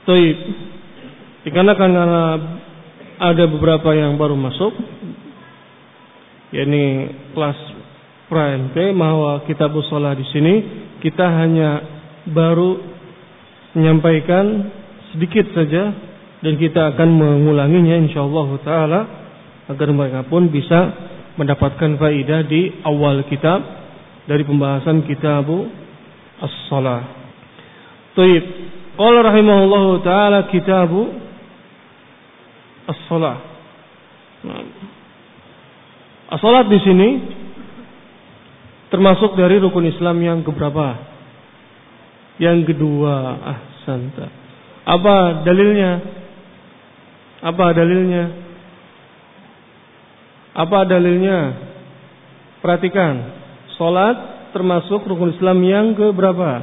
Taib. Dikarenakan karena ada beberapa yang baru masuk, yakni kelas pra-MP, bahwa kitabus shalah di sini kita hanya baru menyampaikan sedikit saja dan kita akan mengulanginya insyaallah taala agar mereka pun bisa mendapatkan faidah di awal kitab dari pembahasan kitabus shalah. Taib. Qala rahimahullahu taala kitabu as-shalah. As-salat di sini termasuk dari rukun Islam yang keberapa? Yang kedua. Ahsanta. Apa dalilnya? Apa dalilnya? Apa dalilnya? Perhatikan. Salat termasuk rukun Islam yang keberapa?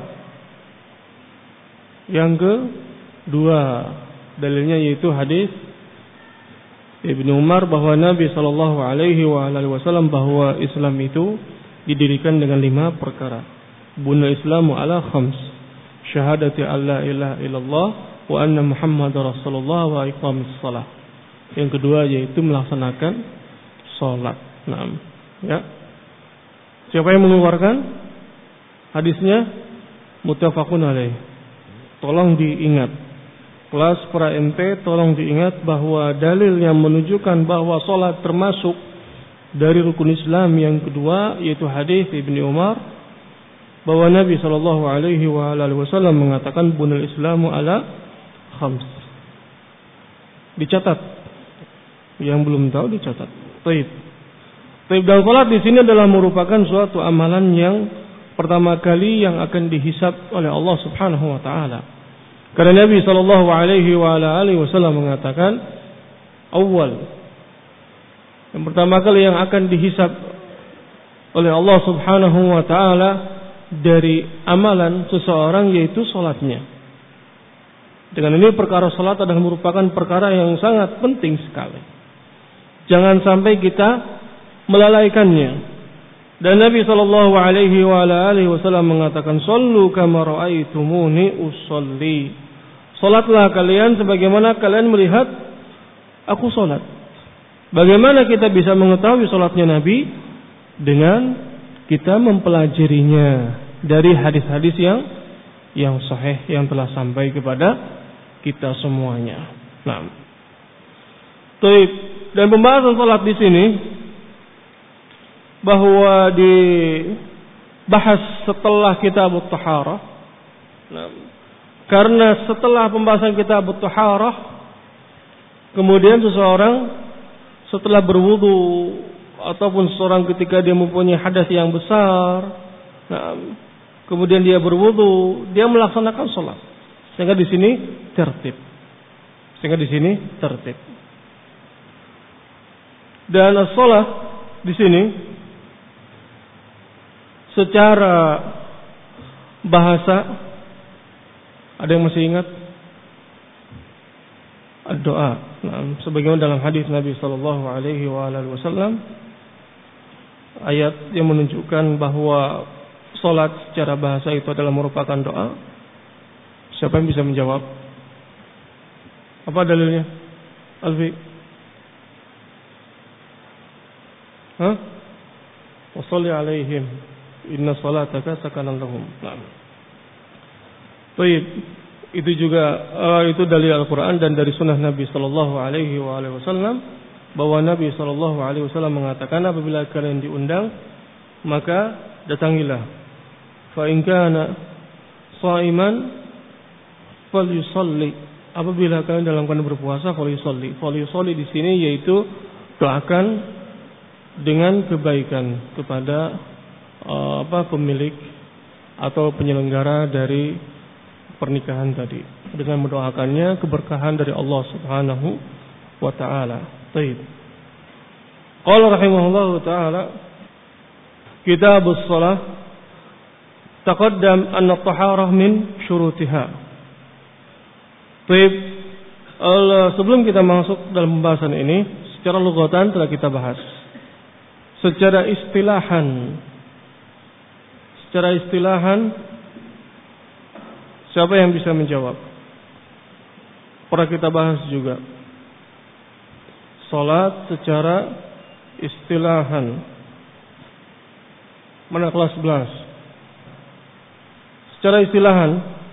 Yang kedua. Dalilnya yaitu hadis Ibnu Umar bahwa Nabi sallallahu alaihi wasallam bahwa Islam itu didirikan dengan 5 perkara. Bunul Islamu ala khams. Syahadati alla ilaha illallah wa anna Muhammadar Rasulullah wa iqamis shalah. Yang kedua yaitu melaksanakan salat. Naam. Ya. Siapa yang mengeluarkan hadisnya? Muttafaqun alaih. Tolong diingat. Kelas para MP tolong diingat bahwa dalil yang menunjukkan bahwa salat termasuk dari rukun Islam yang kedua yaitu hadis Ibnu Umar bahwa Nabi sallallahu alaihi wasallam mengatakan bunul Islamu ala khams. Dicatat. Yang belum tahu dicatat. Baik. Baik, dan salat di sini adalah merupakan suatu amalan yang pertama kali yang akan dihisab oleh Allah Subhanahu wa taala. Karena Nabi sallallahu alaihi wasallam mengatakan awal yang pertama kali yang akan dihisab oleh Allah Subhanahu wa taala dari amalan seseorang yaitu salatnya. Dengan ini perkara salat adalah merupakan perkara yang sangat penting sekali. Jangan sampai kita melalaikannya. Dan Nabi sallallahu alaihi wasallam mengatakan sallu kama raaitumuni usolli. Salatlah kalian sebagaimana kalian melihat aku salat. Bagaimana kita bisa mengetahui salatnya Nabi? Dengan kita mempelajarinya dari hadis-hadis yang sahih yang telah sampai kepada kita semuanya. Nah, dan pembahasan salat di sini bahwa dibahas setelah kitabut taharah. Nah, karena setelah pembahasan kitabut taharah, kemudian seseorang setelah berwudu ataupun seseorang ketika dia mempunyai hadas yang besar, nah, kemudian dia berwudu, dia melaksanakan salat. Sehingga di sini tertib. Dan as-salat di sini secara bahasa, ada yang masih ingat? Doa. Nah, sebagaimana dalam hadis Nabi sallallahu alaihi wasallam, ayat yang menunjukkan bahwa salat secara bahasa itu adalah merupakan doa. Siapa yang bisa menjawab? Apa dalilnya? Alfi. Wa shalli alaihim inna salataka sakanan lahum. Baik, itu juga itu dalil Al-Quran dan dari sunnah Nabi sallallahu alaihi wasallam bahwa Nabi sallallahu alaihi wasallam mengatakan apabila kalian diundang maka datangilah. Fa in kana shaiman falyusalli. Apabila kalian dalam keadaan berpuasa falyusalli. Falyusalli di sini yaitu doakan dengan kebaikan kepada pemilik atau penyelenggara dari pernikahan tadi dengan mendoakannya keberkahan dari Allah Subhanahu wa taala. Baik. Qala rahimahullahu taala kitabus shalah taqaddam anna at-taharah min syurutiha. Baik. Sebelum kita masuk dalam pembahasan ini, secara lughatan telah kita bahas. Secara istilahan siapa yang bisa menjawab? pernah kita bahas juga. Salat secara istilahan. Mana kelas 11? Secara istilahan,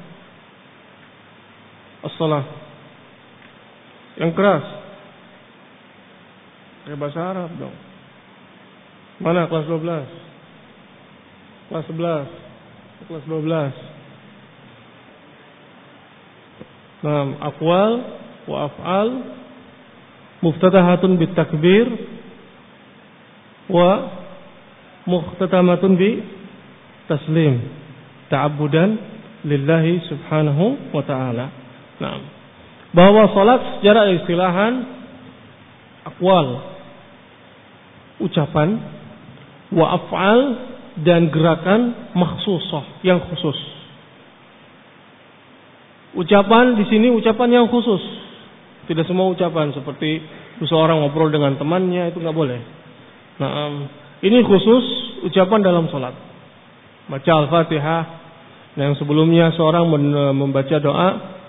as-salah yang keras. Kayak bahasa Arab dong. Mana kelas 12? Kelas 11. Kelas 12. Nah, aqwal wa af'al muftatahatun bit takbir wa mukhtatamatun bi taslim ta'abbudan lillahi subhanahu wa ta'ala. Nah, bahwa salat secara istilahan aqwal, ucapan, wa af'al, dan gerakan makhsusah, yang khusus. Ucapan di sini ucapan yang khusus. Tidak semua ucapan seperti seseorang ngobrol dengan temannya, itu nggak boleh. Nah, ini khusus ucapan dalam salat. Baca Al-Fatihah. Yang sebelumnya seorang membaca doa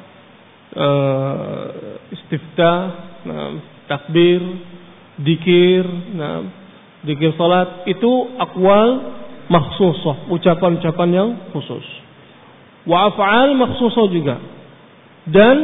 istiftah, takbir, dikir, dikir salat, itu aqwal makhsusah, ucapan-ucapan yang khusus. Wa af'al makhsusah juga. Dan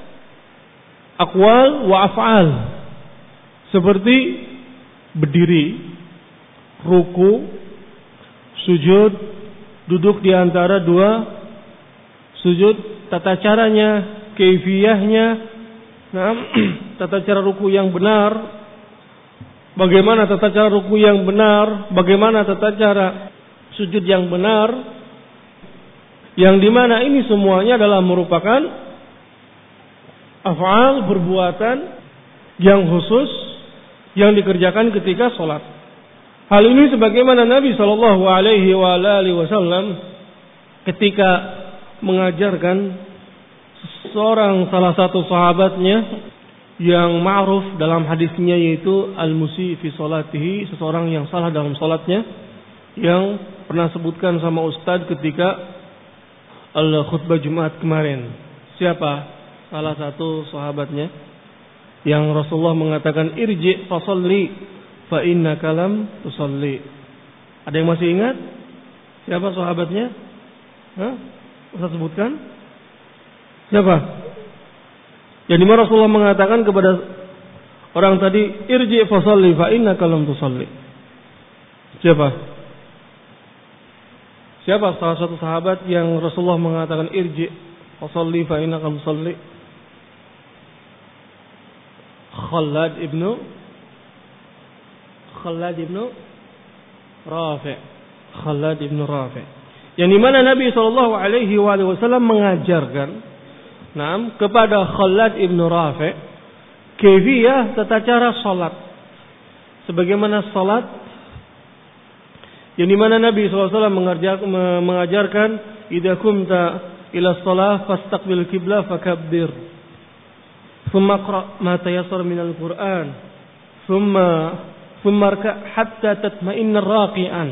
aqwal wa af'al seperti berdiri, ruku, sujud, duduk di antara dua sujud, tata caranya, kaifiyahnya, tata cara ruku yang benar, bagaimana tata cara ruku yang benar, bagaimana tata cara sujud yang benar, yang dimana ini semuanya adalah merupakan af'al, perbuatan yang khusus yang dikerjakan ketika sholat. Hal ini sebagaimana Nabi Shallallahu Alaihi Wasallam ketika mengajarkan seorang salah satu sahabatnya yang ma'ruf dalam hadisnya, yaitu al-musi fi salatihi, seseorang yang salah dalam salatnya, yang pernah sebutkan sama Ustadz ketika al-khutbah Jumat kemarin. Siapa? Salah satu sahabatnya yang Rasulullah mengatakan irji fasalli fa innaka lam tusalli. Ada yang masih ingat? Siapa sahabatnya? Ustaz sebutkan? Siapa? Yang dimana Rasulullah mengatakan kepada orang tadi, irji fasalli fa innaka lam tusalli. Siapa? Siapa salah satu sahabat yang Rasulullah mengatakan irji fasalli fa innaka lam tusalli? Khalad ibnu Rafi. Yang dimana Nabi Shallallahu Alaihi Wasallam mengajarkan kepada Khalad ibnu Rafi kaifiyah tata cara salat, sebagaimana salat yang dimana Nabi SAW mengajarkan idza kumta ila shalah fastaqbil qiblah fakabbir thumma qra ma tayassara minal Qur'an thumma rka' hatta tatma'inna raqi'an.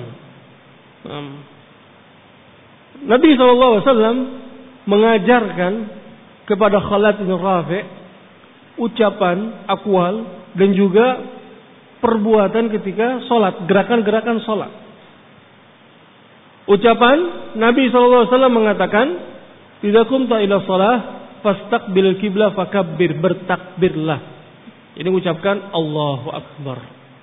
Nabi SAW mengajarkan kepada Khalad bin Rafi ucapan, aqwal, dan juga perbuatan ketika sholat, gerakan-gerakan sholat. Ucapan Nabi SAW mengatakan, idza qumta ila shalah fastaqbil qiblah fakabbir, bertakbirlah. Ini ucapkan Allahu Akbar.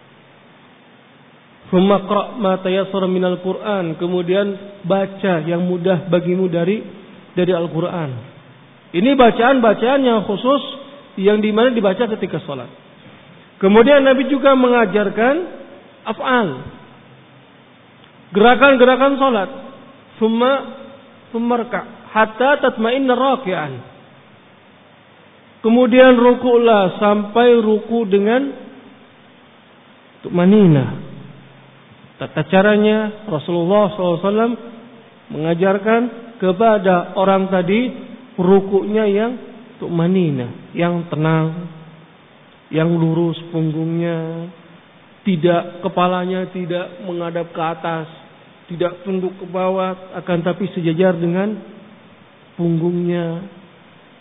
Thumma qra' ma tayassara minal Qur'an, kemudian baca yang mudah bagimu dari Al-Qur'an. Ini bacaan-bacaan yang khusus yang dimana dibaca ketika sholat. Kemudian Nabi juga mengajarkan af'al, gerakan-gerakan sholat. Thumma rka' hatta tatma'inna raqi'an. Kemudian ruku'lah sampai ruku dengan tumanina. Tata caranya Rasulullah SAW mengajarkan kepada orang tadi ruku'nya yang tumanina, yang tenang, yang lurus punggungnya, kepalanya tidak menghadap ke atas, tidak tunduk ke bawah, akan tapi sejajar dengan punggungnya.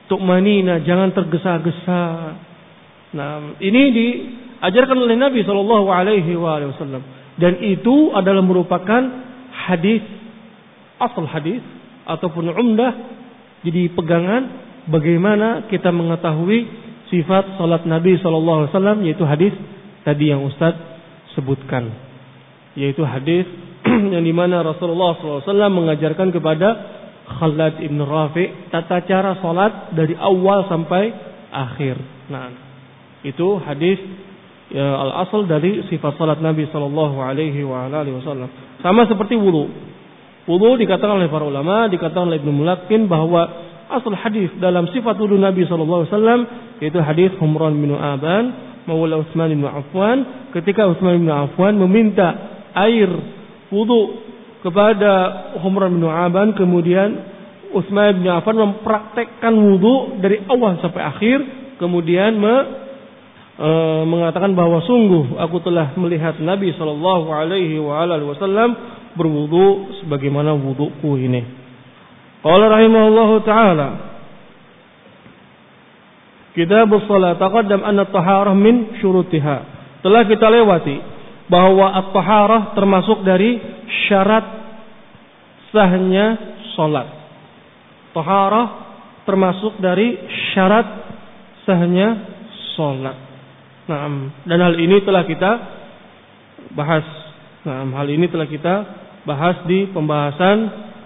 tu'manina, jangan tergesa-gesa. Nah, ini diajarkan oleh Nabi sallallahu alaihi wasallam, dan itu adalah merupakan hadis, asal hadis ataupun umdah, jadi pegangan bagaimana kita mengetahui sifat salat Nabi sallallahu alaihi wasallam, yaitu hadis tadi yang Ustaz sebutkan, yaitu hadis yang dimana Rasulullah SAW mengajarkan kepada Khalad ibn Rafi tata cara salat dari awal sampai akhir. Nah, itu hadis ya, al-asal dari sifat salat Nabi sallallahu alaihi wasallam. Sama seperti wudu. Wudu dikatakan oleh para ulama, dikatakan oleh Ibnu Mulaqqin bahwa asal hadis dalam sifat wudu Nabi sallallahu alaihi wasallam yaitu hadis Humran bin Aban maula Utsman bin Affan, ketika Utsman bin Affan meminta air wudu kepada Humran bin Aban, kemudian Utsman bin Affan mempraktekkan wudu dari awal sampai akhir, kemudian mengatakan bahwa sungguh aku telah melihat Nabi sallallahu alaihi wasallam berwudu sebagaimana wuduku ini. Qala rahimahullahu taala, Kitabus Shalah, taqaddam anna at-taharah min syurutiha. Telah kita lewati bahwa at-taharah termasuk dari syarat sahnya salat. Taharah termasuk dari syarat sahnya salat. Nah, dan hal ini telah kita bahas. Nah, hal ini telah kita bahas di pembahasan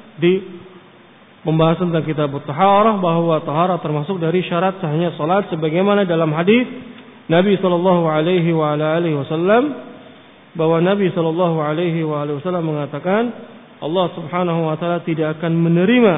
tentang kitab taharah, bahwa taharah termasuk dari syarat sahnya salat sebagaimana dalam hadis Nabi sallallahu alaihi wasallam, bahwa Nabi sallallahu alaihi wasallam mengatakan Allah Subhanahu wa taala tidak akan menerima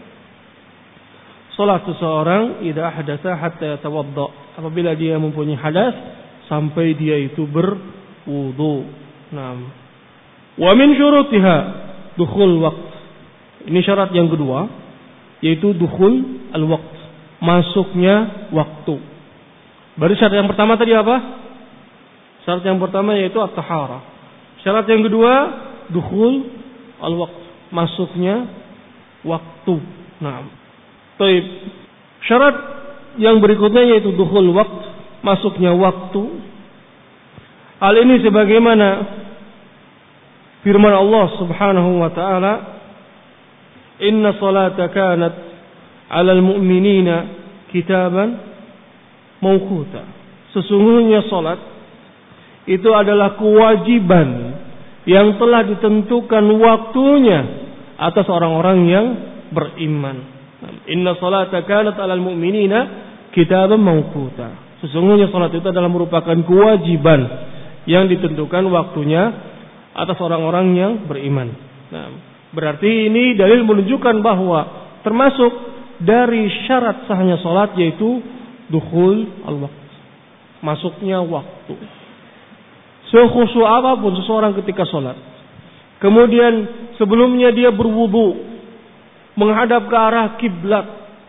salat seseorang idza ahdatsa hatta yatawadda, apabila dia mempunyai hadas sampai dia itu berwudu. Nah, wa min syurutiha dukhul waqt. Ini syarat yang kedua, yaitu dukhul al-waqt, masuknya waktu. Baru syarat yang pertama tadi apa? Syarat yang pertama yaitu at-taharah. Syarat yang kedua dukhul al-waqt, masuknya waktu. Nah, baik. Syarat yang berikutnya yaitu dukhul waqt, masuknya waktu. Hal ini sebagaimana firman Allah Subhanahu wa taala, Inna salata kanat 'alal mu'minina kitaban mawquta. Sesungguhnya salat itu adalah kewajiban yang telah ditentukan waktunya atas orang-orang yang beriman. Inna salata kanat 'alal mu'minina kitaban mawquta. Sesungguhnya salat itu adalah merupakan kewajiban yang ditentukan waktunya atas orang-orang yang beriman. Nah, berarti ini dalil menunjukkan bahwa termasuk dari syarat sahnya salat yaitu dukhul al-waqt, masuknya waktu. Sekhusyuk apapun seseorang ketika salat, kemudian sebelumnya dia berwudu menghadap ke arah kiblat,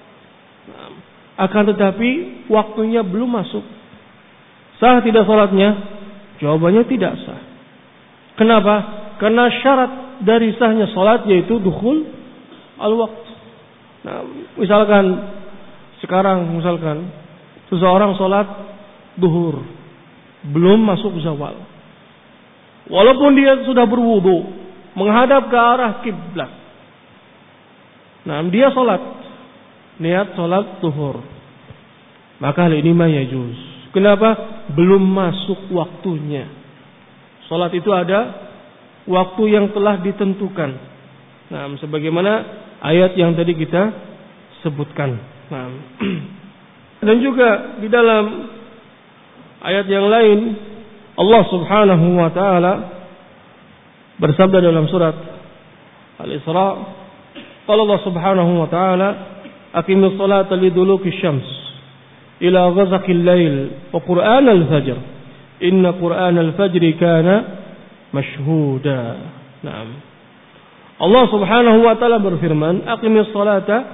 akan tetapi waktunya belum masuk, sah tidak salatnya? Jawabannya tidak sah. Kenapa? Karena syarat dari sahnya salat yaitu dukhul al-waqt. Nah, misalkan seseorang salat duhur belum masuk zawal, walaupun dia sudah berwudu menghadap ke arah kiblat. Nah, dia salat niat salat duhur, maka hal ini mah yajuz. Kenapa? Belum masuk waktunya. Salat itu ada waktu yang telah ditentukan. Nah, sebagaimana ayat yang tadi kita sebutkan. Nah, dan juga di dalam ayat yang lain Allah Subhanahu wa taala bersabda dalam surat Al-Isra, qala Allah Subhanahu wa taala, aqimis salata liduluki syams ila ghazaqil lail wa qur'anal fajr inna qur'anal fajri kana mashhuda. Naam. Allah Subhanahu wa taala berfirman, aqimis salata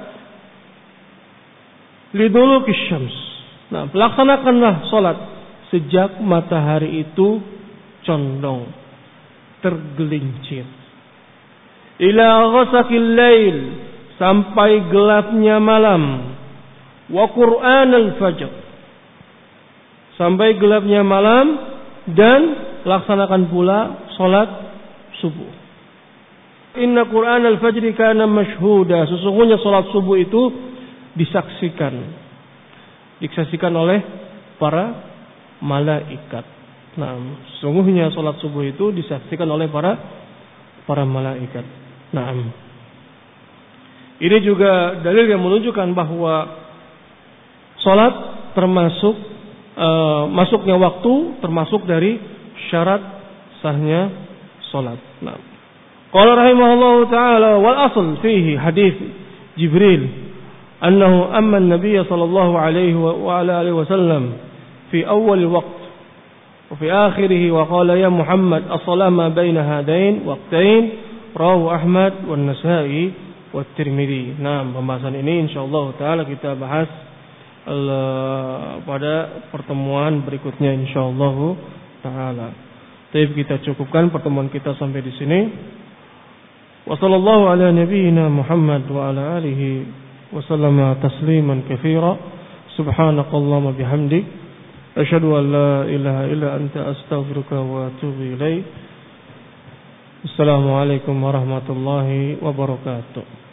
liduluki syams. Nah, laksanakanlah salat sejak matahari itu condong, tergelincir. Ila ghasaqil lail, sampai gelapnya malam. wa Qur'anal fajr, sampai gelapnya malam, dan laksanakan pula salat subuh. Inna Qur'anal fajri kana mashhuda, sesungguhnya salat subuh itu disaksikan oleh para malaikat. Nah, sesungguhnya salat subuh itu disaksikan oleh para malaikat. Nah, ini juga dalil yang menunjukkan bahwa salat termasuk masuknya waktu, termasuk dari syarat sahnya salat. Nah, qala rahimahullahu taala wal asl fihi hadis Jibril annahu amma an-nabiy sallallahu alaihi wa ala alihi wasallam fi awal waqt wa fi akhirih wa qala ya Muhammad as-salat ma baina hadain waqtain rawahu Ahmad wan Nasa'i wat Tirmidzi. Nah, pembahasan ini insyaallah taala kita bahas pada pertemuan berikutnya insyaallah taala. Tapi kita cukupkan pertemuan kita sampai di sini. Wa sallallahu ala nabiyyina Muhammad wa ala alihi wa sallama tasliman katsira. Subhanakallahumma bihamdik asyhadu an la ilaha illa anta astaghfiruka wa atubu ilaik. Assalamualaikum warahmatullahi wabarakatuh.